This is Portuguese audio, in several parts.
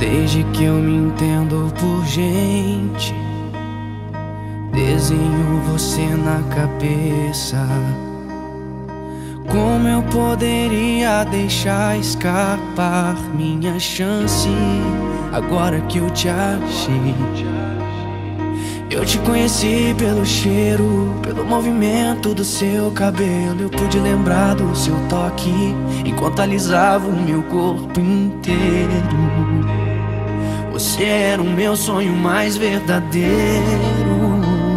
Desde que eu me entendo por gente, desenho você na cabeça. Como eu poderia deixar escapar minha chance agora que eu te achei? Eu te conheci pelo cheiro, pelo movimento do seu cabelo. Eu pude lembrar do seu toque enquanto alisava o meu corpo inteiro. Você era o meu sonho mais verdadeiro.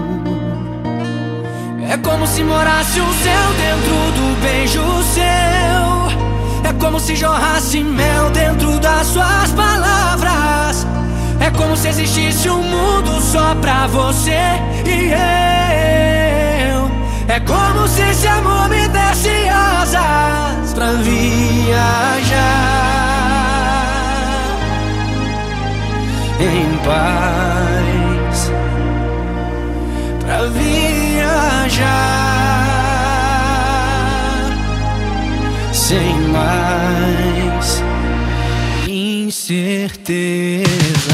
É como se morasse o céu dentro do beijo seu. É como se jorrasse mel dentro das suas palavras. É como se existisse um mundo só pra você e eu. É como se esse amor me desse asas pra viajar em paz, pra viajar sem mais incertezas.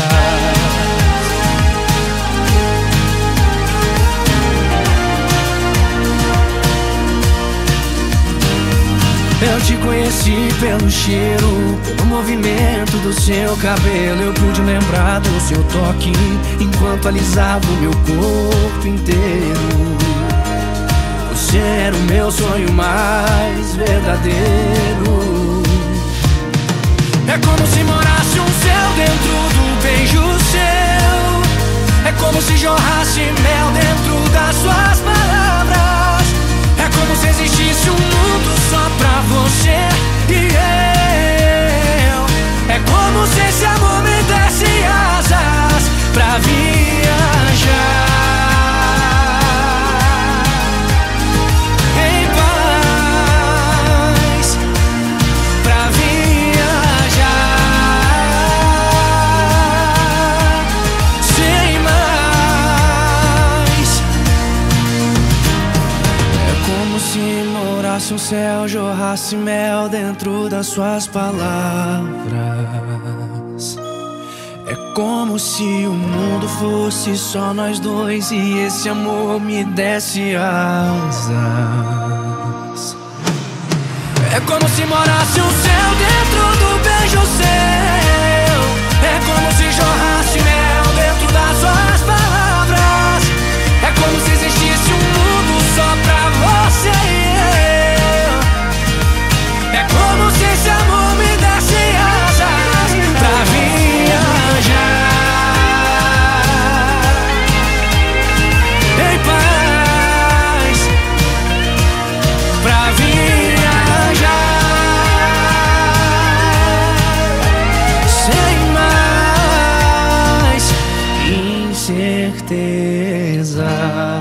Eu te conheci pelo cheiro, pelo movimento do seu cabelo. Eu pude lembrar do seu toque enquanto alisava o meu corpo inteiro. Você era o meu sonho mais verdadeiro. É como se morasse um céu dentro do beijo seu. É como se jorrasse mel dentro das suas palavras. É como se existisse um mundo só pra você e eu. É como se esse amor me desse asas pra viajar em paz, pra viajar sem mais. É como se morasse um céu, jorrasse mel dentro das suas palavras. É como se o mundo fosse só nós dois e esse amor me desse asas. É como se morasse um céu dentro do beijo seu. É como se jorrasse mel dentro das suas palavras. É como se existisse um mundo só pra você e eu. É como se esse amor me desse asas pra viajar em paz, pra viajar sem mais incerteza.